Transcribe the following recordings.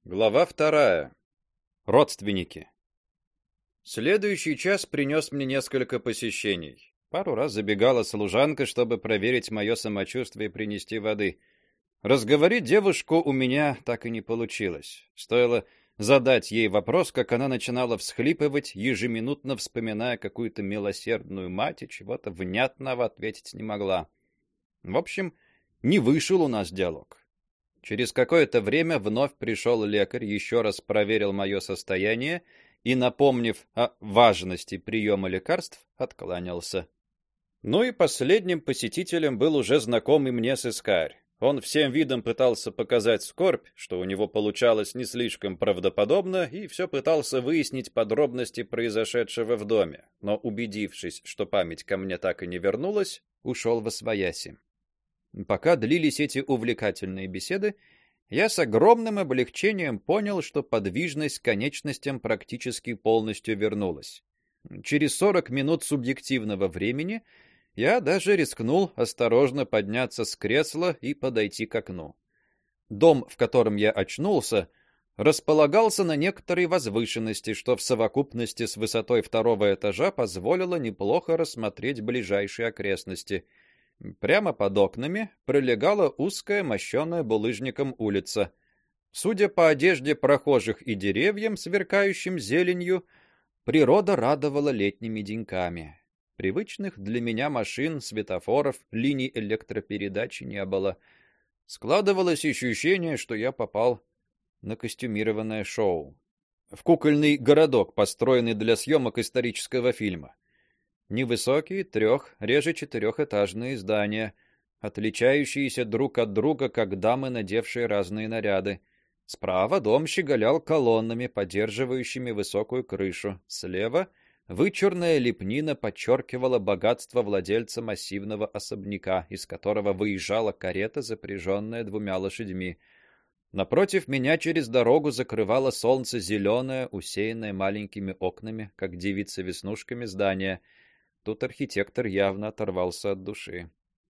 Глава 2. Родственники. Следующий час принес мне несколько посещений. Пару раз забегала служанка, чтобы проверить мое самочувствие и принести воды. Разговорить девушку у меня так и не получилось. Стоило задать ей вопрос, как она начинала всхлипывать, ежеминутно вспоминая какую-то милосердную мать, и чего-то внятного ответить не могла. В общем, не вышел у нас диалог. Через какое-то время вновь пришел лекарь, еще раз проверил мое состояние и, напомнив о важности приема лекарств, откланялся. Ну и последним посетителем был уже знакомый мне сыскарь. Он всем видом пытался показать скорбь, что у него получалось не слишком правдоподобно, и все пытался выяснить подробности произошедшего в доме, но, убедившись, что память ко мне так и не вернулась, ушел восвояси. Пока длились эти увлекательные беседы, я с огромным облегчением понял, что подвижность к конечностям практически полностью вернулась. Через 40 минут субъективного времени я даже рискнул осторожно подняться с кресла и подойти к окну. Дом, в котором я очнулся, располагался на некоторой возвышенности, что в совокупности с высотой второго этажа позволило неплохо рассмотреть ближайшие окрестности. Прямо под окнами пролегала узкая, мощенная булыжником улица. Судя по одежде прохожих и деревьям, сверкающим зеленью, природа радовала летними деньками. Привычных для меня машин, светофоров, линий электропередачи не было. Складывалось ощущение, что я попал на костюмированное шоу. В кукольный городок, построенный для съемок исторического фильма. Невысокие реже четырехэтажные здания, отличающиеся друг от друга, как дамы, надевшие разные наряды. Справа дом щеголял колоннами, поддерживающими высокую крышу. Слева вычурная лепнина подчеркивала богатство владельца массивного особняка, из которого выезжала карета, запряженная 2 лошадьми. Напротив меня через дорогу закрывало солнце зеленое, усеянное маленькими окнами, как девица веснушками, здание. Тут архитектор явно оторвался от души.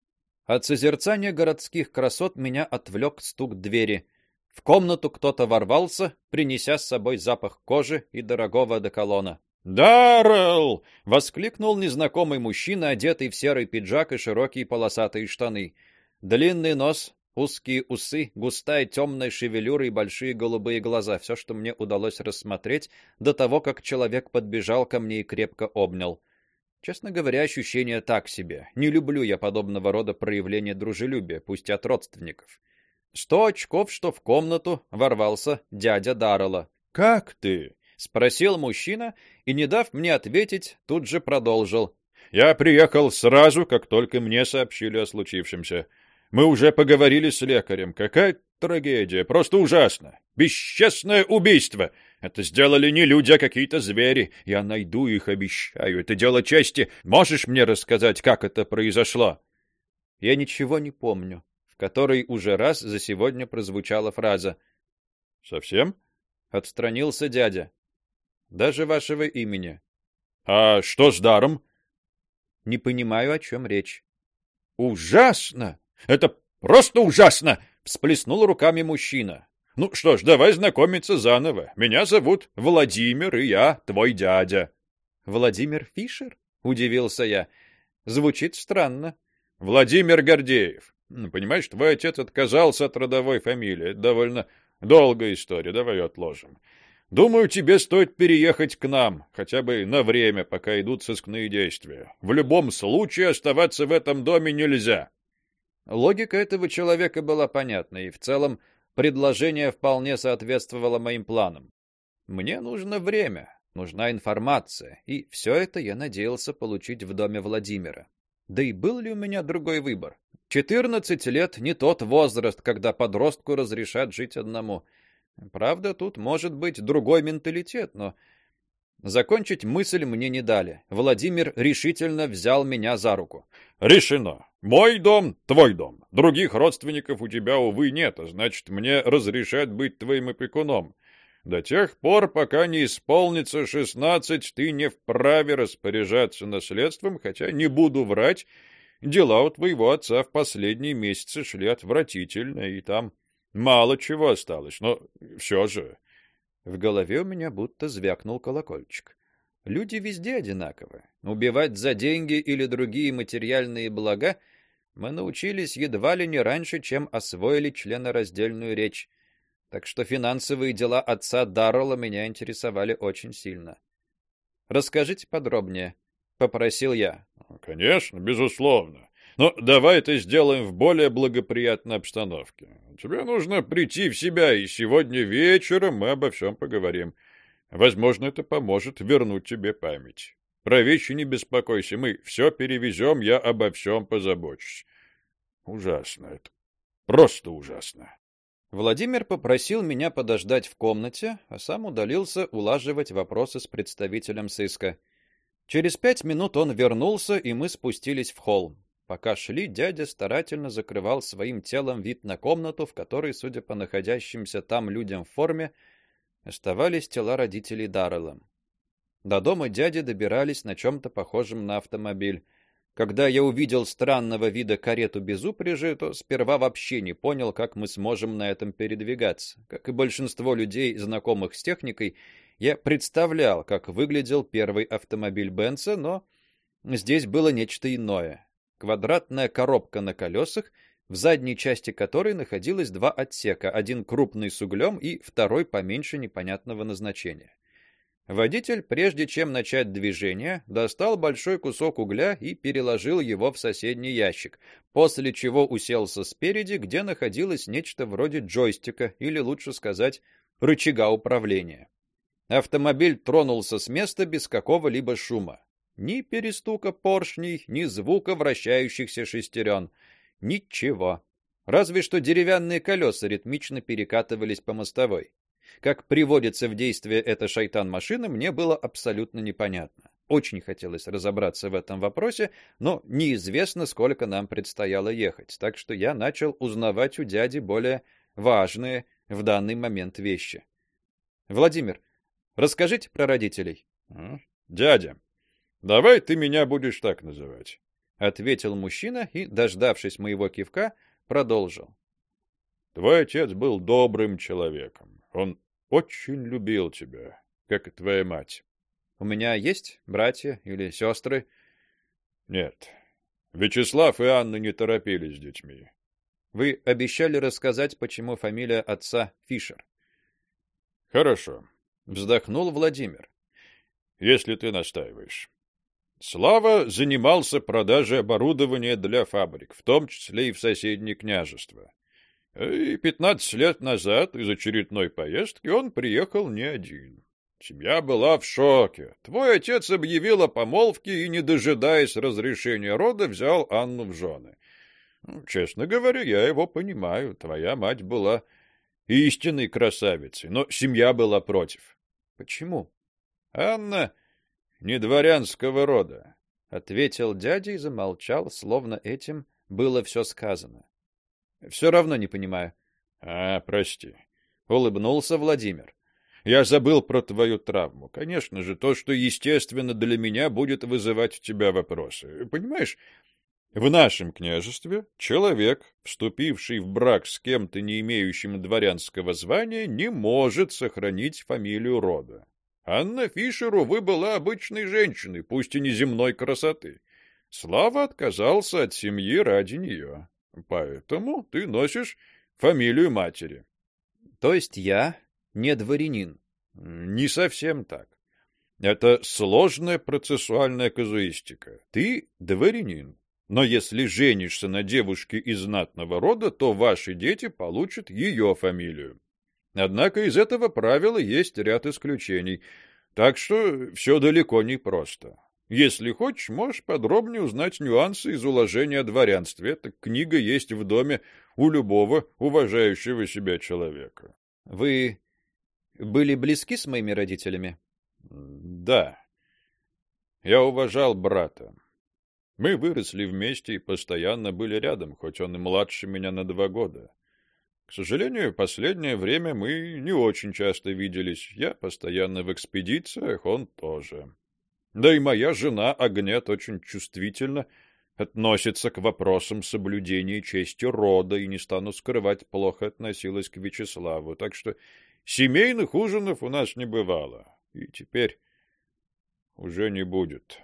От созерцания городских красот меня отвлек стук двери. В комнату кто-то ворвался, принеся с собой запах кожи и дорогого одеколона. «Даррелл!» — воскликнул незнакомый мужчина, одетый в серый пиджак и широкие полосатые штаны. Длинный нос, узкие усы, густая темная шевелюра и большие голубые глаза — все, что мне удалось рассмотреть до того, как человек подбежал ко мне и крепко обнял. Честно говоря, ощущение так себе. Не люблю я подобного рода проявления дружелюбия, пусть и от родственников. 100 очков, что в комнату ворвался дядя Даррелла. «Как ты?» — спросил мужчина, и, не дав мне ответить, тут же продолжил. «Я приехал сразу, как только мне сообщили о случившемся. Мы уже поговорили с лекарем. Какая трагедия, просто ужасно. Бесчестное убийство. Это сделали не люди, а какие-то звери. Я найду их, обещаю. Это дело чести. Можешь мне рассказать, как это произошло?» Я ничего не помню, в которой уже раз за сегодня прозвучала фраза. «Совсем?» — отстранился дядя. «Даже вашего имени». «А что с даром?» «Не понимаю, о чем речь». «Ужасно! Это просто ужасно!» — всплеснул руками мужчина. «Ну что ж, давай знакомиться заново. Меня зовут Владимир, и я твой дядя». «Владимир Фишер?» — удивился я. «Звучит странно». «Владимир Гордеев. Понимаешь, твой отец отказался от родовой фамилии. Это довольно долгая история, давай ее отложим. Думаю, тебе стоит переехать к нам, хотя бы на время, пока идут сыскные действия. В любом случае оставаться в этом доме нельзя». Логика этого человека была понятна, и в целом предложение вполне соответствовало моим планам. Мне нужно время, нужна информация, и все это я надеялся получить в доме Владимира. Да и был ли у меня другой выбор? 14 лет — не тот возраст, когда подростку разрешат жить одному. Правда, тут может быть другой менталитет, но закончить мысль мне не дали. Владимир решительно взял меня за руку. «Решено. Мой дом — твой дом. Других родственников у тебя, увы, нет, а значит, мне разрешат быть твоим опекуном. До тех пор, пока не исполнится 16, ты не вправе распоряжаться наследством, хотя, не буду врать, дела у твоего отца в последние месяцы шли отвратительно, и там мало чего осталось. Но все же. В голове у меня будто звякнул колокольчик. Люди везде одинаковы. Убивать за деньги или другие материальные блага мы научились едва ли не раньше, чем освоили членораздельную речь. Так что финансовые дела отца Даррелла меня интересовали очень сильно. Расскажите подробнее, попросил я. Конечно, безусловно. Но давай это сделаем в более благоприятной обстановке. Тебе нужно прийти в себя, и сегодня вечером мы обо всем поговорим. Возможно, это поможет вернуть тебе память. Про вещи не беспокойся, мы все перевезем, я обо всем позабочусь. Ужасно это. Просто ужасно. Владимир попросил меня подождать в комнате, а сам удалился улаживать вопросы с представителем сыска. Через 5 минут он вернулся, и мы спустились в холл. Пока шли, дядя старательно закрывал своим телом вид на комнату, в которой, судя по находящимся там людям в форме, оставались тела родителей Даррелла. До дома дяди добирались на чем-то похожем на автомобиль. Когда я увидел странного вида карету без упряжи, то сперва вообще не понял, как мы сможем на этом передвигаться. Как и большинство людей, знакомых с техникой, я представлял, как выглядел первый автомобиль Бенца, но здесь было нечто иное. Квадратная коробка на колесах, в задней части которой находилось два отсека, один крупный с углем и второй поменьше непонятного назначения. Водитель, прежде чем начать движение, достал большой кусок угля и переложил его в соседний ящик, после чего уселся спереди, где находилось нечто вроде джойстика, или лучше сказать, рычага управления. Автомобиль тронулся с места без какого-либо шума. Ни перестука поршней, ни звука вращающихся шестерен. Ничего. Разве что деревянные колеса ритмично перекатывались по мостовой. Как приводится в действие эта шайтан-машина, мне было абсолютно непонятно. Очень хотелось разобраться в этом вопросе, но неизвестно, сколько нам предстояло ехать, так что я начал узнавать у дяди более важные в данный момент вещи. Владимир, расскажите про родителей. Дядя, давай ты меня будешь так называть, ответил мужчина и, дождавшись моего кивка, продолжил. Твой отец был добрым человеком. Он очень любил тебя, как и твоя мать. У меня есть братья или сестры? Нет. Вячеслав и Анна не торопились с детьми. Вы обещали рассказать, почему фамилия отца Фишер. Хорошо, Вздохнул Владимир. Если ты настаиваешь. Слава занимался продажей оборудования для фабрик, в том числе и в соседние княжества. И 15 лет назад из очередной поездки он приехал не один. Семья была в шоке. Твой отец объявил о помолвке и, не дожидаясь разрешения рода, взял Анну в жены. Честно говоря, я его понимаю. Твоя мать была истинной красавицей, но семья была против. Почему? Анна не дворянского рода, ответил дядя и замолчал, словно этим было все сказано. Все равно не понимаю. Прости. Улыбнулся Владимир. Я забыл про твою травму. Конечно же, то, что естественно для меня, будет вызывать у тебя вопросы. Понимаешь, в нашем княжестве человек, вступивший в брак с кем-то, не имеющим дворянского звания, не может сохранить фамилию рода. Анна Фишер, увы, была обычной женщиной, пусть и неземной красоты. Слава отказался от семьи ради нее. Поэтому ты носишь фамилию матери. То есть я не дворянин? Не совсем так. Это сложная процессуальная казуистика. Ты дворянин. Но если женишься на девушке из знатного рода, то ваши дети получат ее фамилию. Однако из этого правила есть ряд исключений. Так что все далеко не просто. Если хочешь, можешь подробнее узнать нюансы из уложения о дворянстве. Эта книга есть в доме у любого уважающего себя человека. Вы были близки с моими родителями? Да. Я уважал брата. Мы выросли вместе и постоянно были рядом, хоть он и младше меня на 2 года. К сожалению, в последнее время мы не очень часто виделись. Я постоянно в экспедициях, он тоже. Да и моя жена Агнет очень чувствительно относится к вопросам соблюдения чести рода и, не стану скрывать, плохо относилась к Вячеславу. Так что Семейных ужинов у нас не бывало. И теперь уже не будет.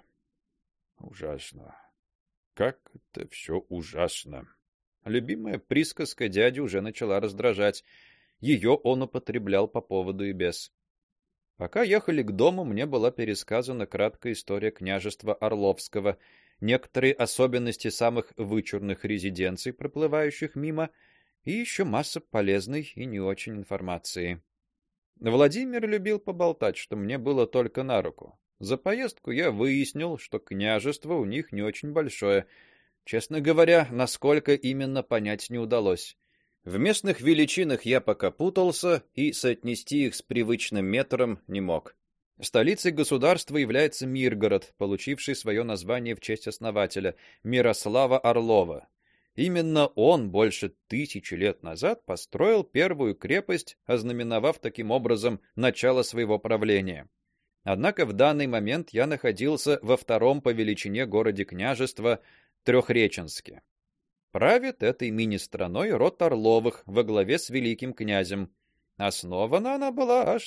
Ужасно. Как это все ужасно. Любимая присказка дяди уже начала раздражать. Ее он употреблял по поводу и без. Пока ехали к дому, мне была пересказана краткая история княжества Орловского, некоторые особенности самых вычурных резиденций, проплывающих мимо, и еще масса полезной и не очень информации. Владимир любил поболтать, что мне было только на руку. За поездку я выяснил, что княжество у них не очень большое. Честно говоря, насколько именно понять не удалось. В местных величинах я пока путался и соотнести их с привычным метром не мог. Столицей государства является Миргород, получивший свое название в честь основателя Мирослава Орлова. Именно он больше 1000 лет назад построил первую крепость, ознаменовав таким образом начало своего правления. Однако в данный момент я находился во втором по величине городе княжества Трехреченске. Правит этой мини-страной род Орловых во главе с великим князем. Основана она была аж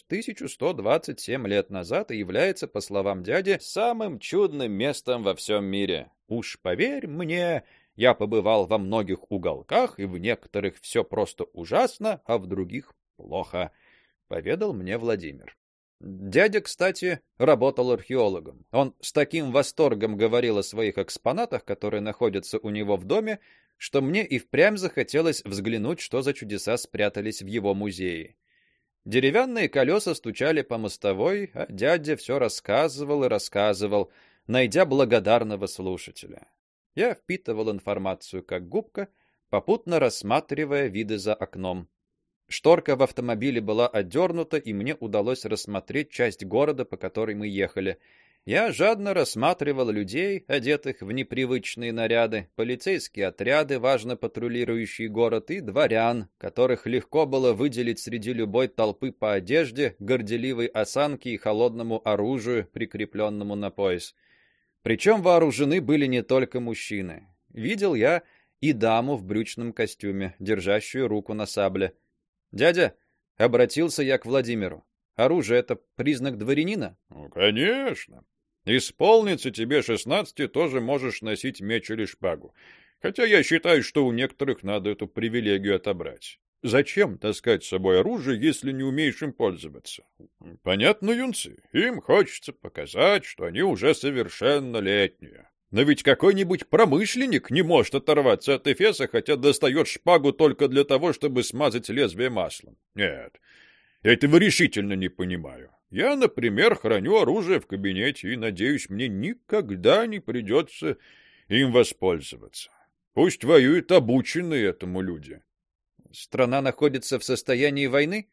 1127 лет назад и является, по словам дяди, самым чудным местом во всем мире. Уж поверь мне, я побывал во многих уголках, и в некоторых все просто ужасно, а в других плохо, поведал мне Владимир. Дядя, кстати, работал археологом. Он с таким восторгом говорил о своих экспонатах, которые находятся у него в доме, что мне и впрямь захотелось взглянуть, что за чудеса спрятались в его музее. Деревянные колеса стучали по мостовой, а дядя все рассказывал и рассказывал, найдя благодарного слушателя. Я впитывал информацию как губка, попутно рассматривая виды за окном. Шторка в автомобиле была отдернута, и мне удалось рассмотреть часть города, по которой мы ехали. Я жадно рассматривал людей, одетых в непривычные наряды, полицейские отряды, важно патрулирующие город, и дворян, которых легко было выделить среди любой толпы по одежде, горделивой осанке и холодному оружию, прикрепленному на пояс. Причем вооружены были не только мужчины. Видел я и даму в брючном костюме, держащую руку на сабле. «Дядя», — обратился я к Владимиру, — «оружие — это признак дворянина?» Ну, конечно. Исполнится тебе 16, тоже можешь носить меч или шпагу. Хотя я считаю, что у некоторых надо эту привилегию отобрать. Зачем таскать с собой оружие, если не умеешь им пользоваться? Понятно, юнцы, им хочется показать, что они уже совершеннолетние. Но ведь какой-нибудь промышленник не может оторваться от эфеса, хотя достает шпагу только для того, чтобы смазать лезвие маслом. Нет, я этого решительно не понимаю. Я, например, храню оружие в кабинете и, надеюсь, мне никогда не придется им воспользоваться. Пусть воюют обученные этому люди. Страна находится в состоянии войны?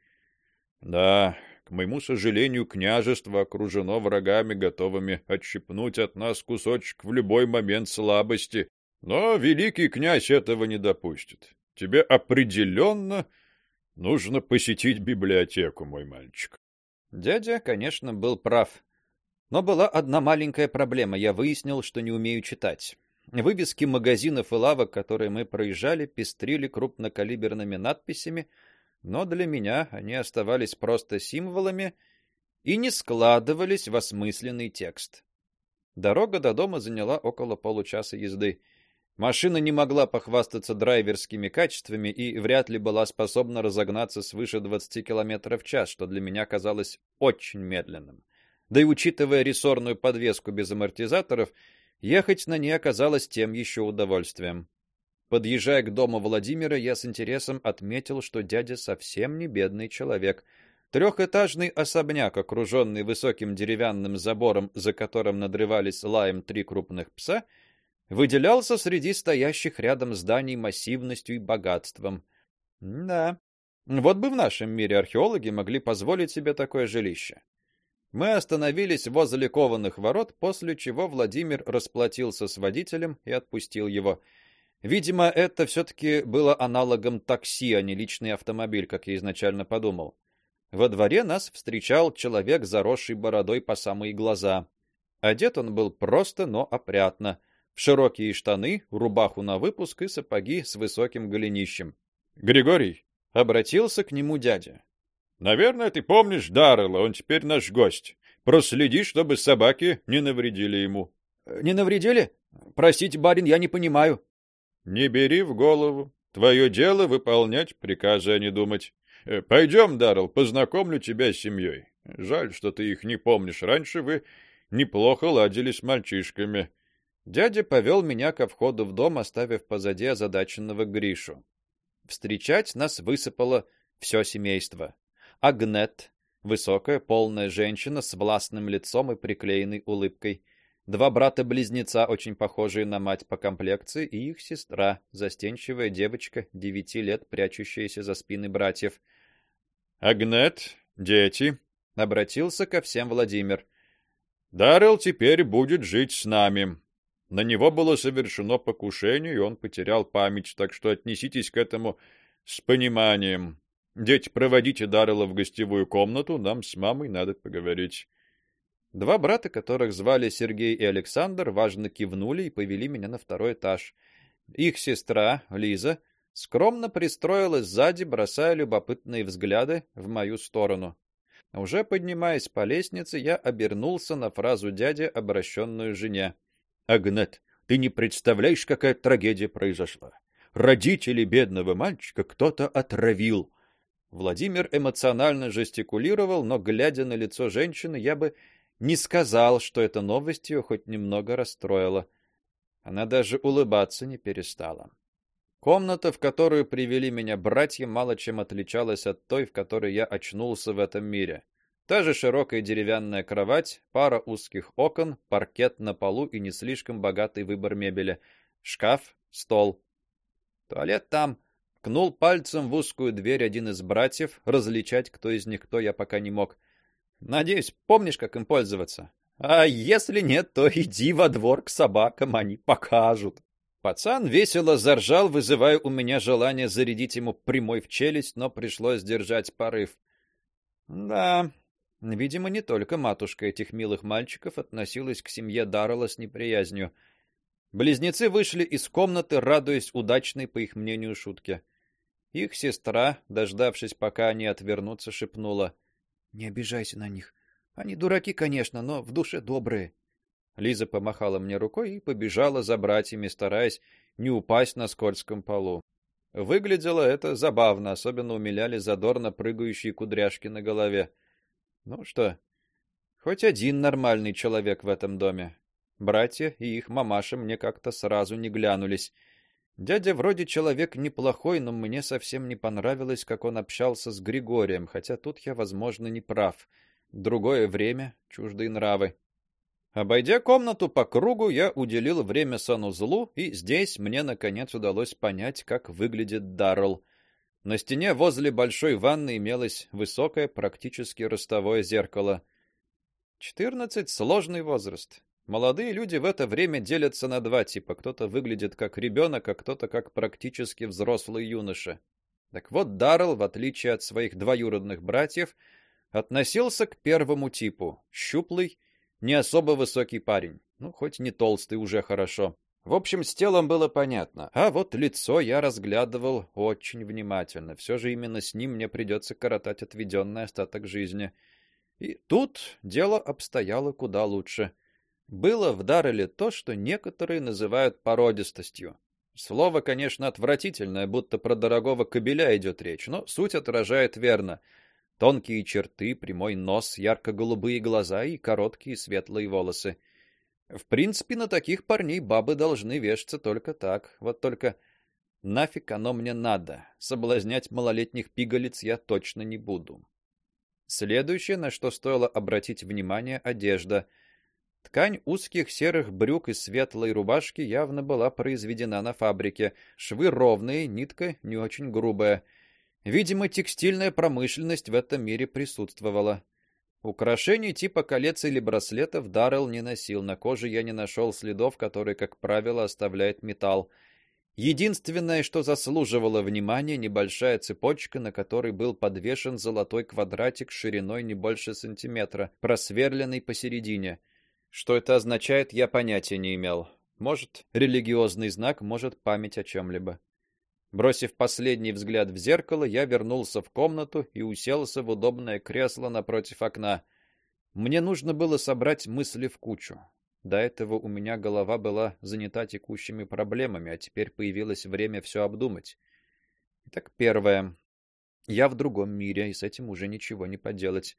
Да, к моему сожалению, княжество окружено врагами, готовыми отщипнуть от нас кусочек в любой момент слабости. Но великий князь этого не допустит. Тебе определенно нужно посетить библиотеку, мой мальчик. Дядя, конечно, был прав. Но была одна маленькая проблема. Я выяснил, что не умею читать. Вывески магазинов и лавок, которые мы проезжали, пестрили крупнокалиберными надписями, но для меня они оставались просто символами и не складывались в осмысленный текст. Дорога до дома заняла около получаса езды. Машина не могла похвастаться драйверскими качествами и вряд ли была способна разогнаться свыше 20 км в час, что для меня казалось очень медленным. Да и учитывая рессорную подвеску без амортизаторов, ехать на ней оказалось тем еще удовольствием. Подъезжая к дому Владимира, я с интересом отметил, что дядя совсем не бедный человек. Трехэтажный особняк, окруженный высоким деревянным забором, за которым надрывались лаем 3 крупных пса, выделялся среди стоящих рядом зданий массивностью и богатством. Да, вот бы в нашем мире археологи могли позволить себе такое жилище. Мы остановились возле кованых ворот, после чего Владимир расплатился с водителем и отпустил его. Видимо, это все-таки было аналогом такси, а не личный автомобиль, как я изначально подумал. Во дворе нас встречал человек, заросший бородой по самые глаза. Одет он был просто, но опрятно. В широкие штаны, рубаху на выпуск и сапоги с высоким голенищем. «Григорий!» — обратился к нему дядя. Наверное, ты помнишь Даррелла, он теперь наш гость. Проследи, чтобы собаки не навредили ему. Не навредили? Простите, барин, я не понимаю. Не бери в голову. Твое дело выполнять приказы, а не думать. Пойдем, Даррелл, познакомлю тебя с семьей. Жаль, что ты их не помнишь. Раньше вы неплохо ладили с мальчишками. Дядя повел меня ко входу в дом, оставив позади озадаченного Гришу. Встречать нас высыпало все семейство. Агнет, высокая, полная женщина с властным лицом и приклеенной улыбкой. Два брата-близнеца, очень похожие на мать по комплекции, и их сестра, застенчивая девочка, 9 лет, прячущаяся за спины братьев. Агнет, дети, Обратился ко всем Владимир. Даррелл теперь будет жить с нами. На него было совершено покушение, и он потерял память, так что отнеситесь к этому с пониманием. Дети, проводите Даррелла в гостевую комнату, нам с мамой надо поговорить. Два брата, которых звали Сергей и Александр, важно кивнули и повели меня на второй этаж. Их сестра, Лиза, скромно пристроилась сзади, бросая любопытные взгляды в мою сторону. Уже поднимаясь по лестнице, я обернулся на фразу дяди, обращенную жене. Агнет, ты не представляешь, какая трагедия произошла. Родители бедного мальчика кто-то отравил. Владимир эмоционально жестикулировал, но, глядя на лицо женщины, я бы не сказал, что эта новость ее хоть немного расстроила. Она даже улыбаться не перестала. Комната, в которую привели меня братья, мало чем отличалась от той, в которой я очнулся в этом мире. Та же широкая деревянная кровать, пара узких окон, паркет на полу и не слишком богатый выбор мебели. Шкаф, стол. Туалет там. Ткнул пальцем в узкую дверь один из братьев. Различать, кто из них кто, я пока не мог. Надеюсь, помнишь, как им пользоваться? А если нет, то иди во двор к собакам, они покажут. Пацан весело заржал, вызывая у меня желание зарядить ему прямой в челюсть, но пришлось сдержать порыв. Да, видимо, не только матушка этих милых мальчиков относилась к семье Даррелла с неприязнью. Близнецы вышли из комнаты, радуясь удачной, по их мнению, шутке. Их сестра, дождавшись, пока они отвернутся, шепнула: "Не обижайся на них. Они дураки, конечно, но в душе добрые". Лиза помахала мне рукой и побежала за братьями, стараясь не упасть на скользком полу. Выглядело это забавно, особенно умиляли задорно прыгающие кудряшки на голове. Ну что, хоть один нормальный человек в этом доме. Братья и их мамаша мне как-то сразу не глянулись. Дядя вроде человек неплохой, но мне совсем не понравилось, как он общался с Григорием, хотя тут я, возможно, не прав. Другое время, чуждые нравы. Обойдя комнату по кругу, я уделил время санузлу, и здесь мне наконец удалось понять, как выглядит Даррелл. На стене возле большой ванны имелось высокое, практически ростовое зеркало. 14 — сложный возраст. Молодые люди в это время делятся на два типа: кто-то выглядит как ребенок, а кто-то как практически взрослый юноша. Так вот, Даррелл, в отличие от своих двоюродных братьев, относился к первому типу: щуплый, не особо высокий парень. Ну, хоть не толстый, уже хорошо. В общем, с телом было понятно. А вот лицо я разглядывал очень внимательно. Все же именно с ним мне придется коротать отведенный остаток жизни. И тут дело обстояло куда лучше. Было в Даррелле то, что некоторые называют породистостью. Слово, конечно, отвратительное, будто про дорогого кобеля идет речь, но суть отражает верно. Тонкие черты, прямой нос, ярко-голубые глаза и короткие светлые волосы. В принципе, на таких парней бабы должны вешаться только так. Вот только нафиг оно мне надо? Соблазнять малолетних пигалиц я точно не буду. Следующее, на что стоило обратить внимание, одежда. Ткань узких серых брюк и светлой рубашки явно была произведена на фабрике. Швы ровные, нитка не очень грубая. Видимо, текстильная промышленность в этом мире присутствовала. Украшений типа колец или браслетов Даррелл не носил. На коже я не нашел следов, которые, как правило, оставляет металл. Единственное, что заслуживало внимания, небольшая цепочка, на которой был подвешен золотой квадратик шириной не больше сантиметра, просверленный посередине. Что это означает, я понятия не имел. Может, религиозный знак, может, память о чем-либо. Бросив последний взгляд в зеркало, я вернулся в комнату и уселся в удобное кресло напротив окна. Мне нужно было собрать мысли в кучу. До этого у меня голова была занята текущими проблемами, а теперь появилось время все обдумать. Итак, первое. Я в другом мире, и с этим уже ничего не поделать.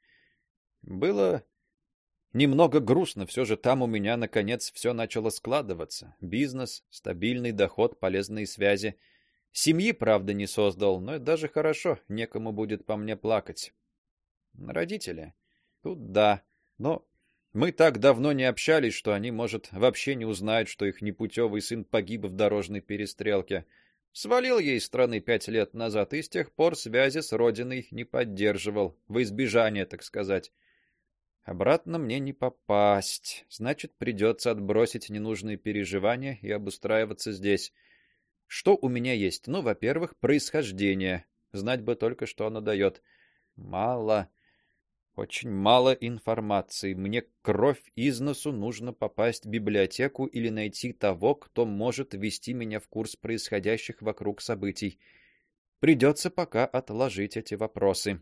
Было немного грустно, все же там у меня наконец все начало складываться. Бизнес, стабильный доход, полезные связи. Семьи, правда, не создал, но это даже хорошо, некому будет по мне плакать. Родители. Тут да, но мы так давно не общались, что они, может, вообще не узнают, что их непутевый сын погиб в дорожной перестрелке. Свалил ей из страны 5 лет назад и с тех пор связи с родиной не поддерживал, во избежание, так сказать. Обратно мне не попасть, значит, придется отбросить ненужные переживания и обустраиваться здесь. Что у меня есть? Ну, во-первых, происхождение. Знать бы только, что оно дает. Мало, очень мало информации. Мне кровь из носу, нужно попасть в библиотеку или найти того, кто может ввести меня в курс происходящих вокруг событий. Придется пока отложить эти вопросы.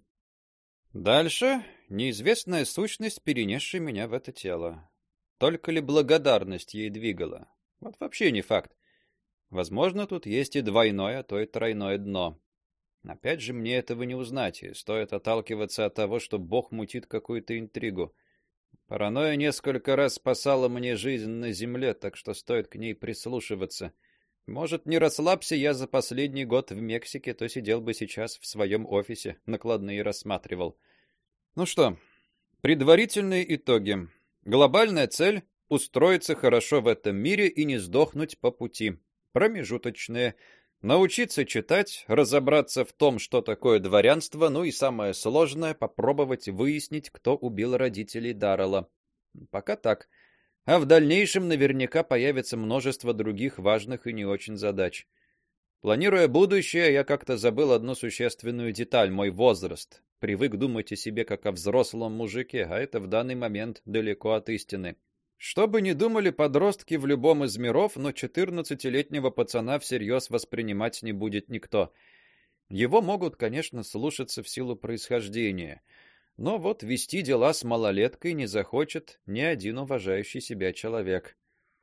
Дальше неизвестная сущность, перенесшая меня в это тело. Только ли благодарность ей двигала? Вот вообще не факт. Возможно, тут есть и двойное, а то и тройное дно. Опять же, мне этого не узнать, и стоит отталкиваться от того, что Бог мутит какую-то интригу. Паранойя несколько раз спасала мне жизнь на земле, так что стоит к ней прислушиваться. Может, не расслабься я за последний год в Мексике, то сидел бы сейчас в своем офисе, накладные рассматривал. Ну что, предварительные итоги. Глобальная цель — устроиться хорошо в этом мире и не сдохнуть по пути. Промежуточные — научиться читать, разобраться в том, что такое дворянство, ну и самое сложное — попробовать выяснить, кто убил родителей Даррелла. Пока так. А в дальнейшем наверняка появится множество других важных и не очень задач. Планируя будущее, я как-то забыл одну существенную деталь — мой возраст. Привык думать о себе как о взрослом мужике, а это в данный момент далеко от истины. Что бы ни думали подростки в любом из миров, но 14-летнего пацана всерьез воспринимать не будет никто. Его могут, конечно, слушаться в силу происхождения, но вот вести дела с малолеткой не захочет ни один уважающий себя человек.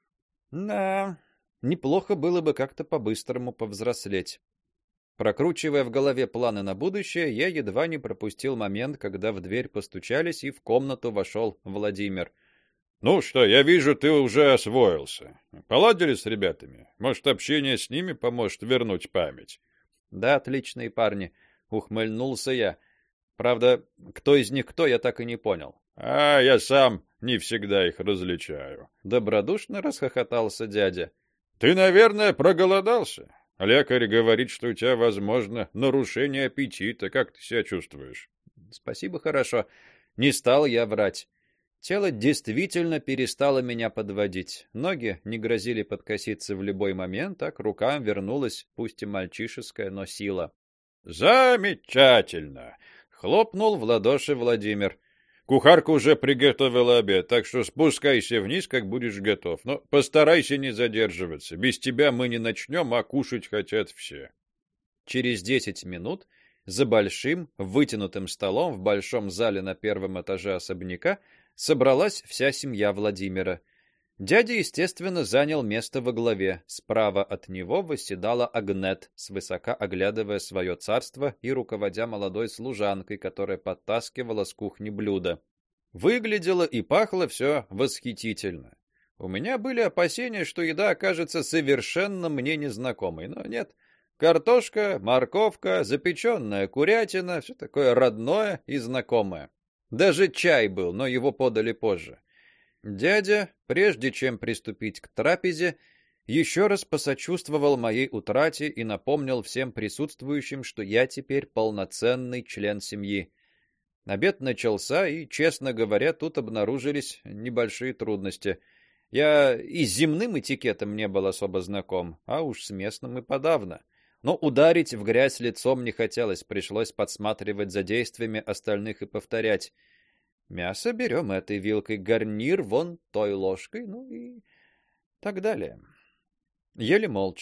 Да, неплохо было бы как-то по-быстрому повзрослеть. Прокручивая в голове планы на будущее, я едва не пропустил момент, когда в дверь постучались, и в комнату вошел Владимир. Ну что, я вижу, ты уже освоился. Поладили с ребятами? Может, общение с ними поможет вернуть память? Да, отличные парни, ухмыльнулся я. Правда, кто из них кто, я так и не понял. А я сам не всегда их различаю. Добродушно расхохотался дядя. Ты, наверное, проголодался? Лекарь говорит, что у тебя, возможно, нарушение аппетита. Как ты себя чувствуешь? Спасибо, хорошо. Не стал я врать. Тело действительно перестало меня подводить. Ноги не грозили подкоситься в любой момент, а к рукам вернулась, пусть и мальчишеская, но сила. Замечательно! Хлопнул в ладоши Владимир. Кухарка уже приготовила обед, так что спускайся вниз, как будешь готов. Но постарайся не задерживаться. Без тебя мы не начнем, а кушать хотят все. Через 10 минут за большим, вытянутым столом в большом зале на первом этаже особняка собралась вся семья Владимира. Дядя, естественно, занял место во главе. Справа от него восседала Агнет, свысока оглядывая свое царство и руководя молодой служанкой, которая подтаскивала с кухни блюда. Выглядело и пахло все восхитительно. У меня были опасения, что еда окажется совершенно мне незнакомой, но нет. Картошка, морковка, запеченная курятина — все такое родное и знакомое. Даже чай был, но его подали позже. Дядя, прежде чем приступить к трапезе, еще раз посочувствовал моей утрате и напомнил всем присутствующим, что я теперь полноценный член семьи. Обед начался, и, честно говоря, тут обнаружились небольшие трудности. Я и с земным этикетом не был особо знаком, а уж с местным и подавно. Но ударить в грязь лицом не хотелось, пришлось подсматривать за действиями остальных и повторять: мясо берем этой вилкой, гарнир вон той ложкой, ну и так далее. Ели молча.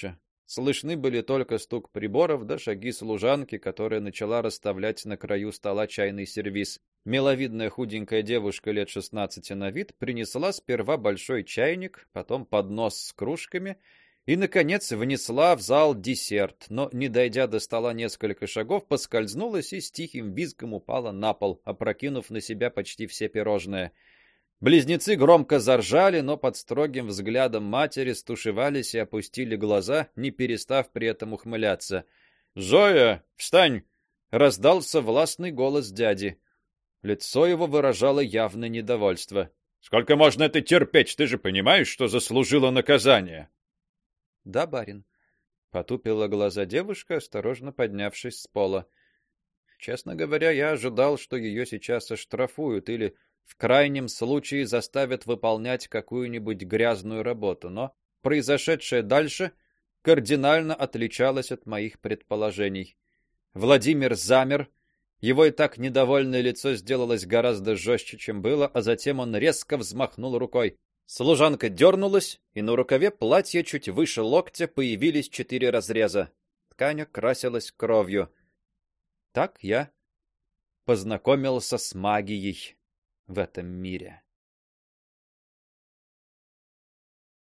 Слышны были только стук приборов да шаги служанки, которая начала расставлять на краю стола чайный сервиз. Миловидная худенькая девушка лет 16 на вид принесла сперва большой чайник, потом поднос с кружками и, наконец, внесла в зал десерт, но, не дойдя до стола несколько шагов, поскользнулась и с тихим визгом упала на пол, опрокинув на себя почти все пирожные. Близнецы громко заржали, но под строгим взглядом матери стушевались и опустили глаза, не перестав при этом ухмыляться. «Зоя, встань!» — раздался властный голос дяди. Лицо его выражало явное недовольство. «Сколько можно это терпеть? Ты же понимаешь, что заслужила наказание?» «Да, барин», — потупила глаза девушка, осторожно поднявшись с пола. Честно говоря, я ожидал, что ее сейчас оштрафуют или в крайнем случае заставят выполнять какую-нибудь грязную работу, но произошедшее дальше кардинально отличалось от моих предположений. Владимир замер, его и так недовольное лицо сделалось гораздо жестче, чем было, а затем он резко взмахнул рукой. Служанка дернулась, и на рукаве платья чуть выше локтя появились 4 разреза. Ткань окрасилась кровью. Так я познакомился с магией в этом мире.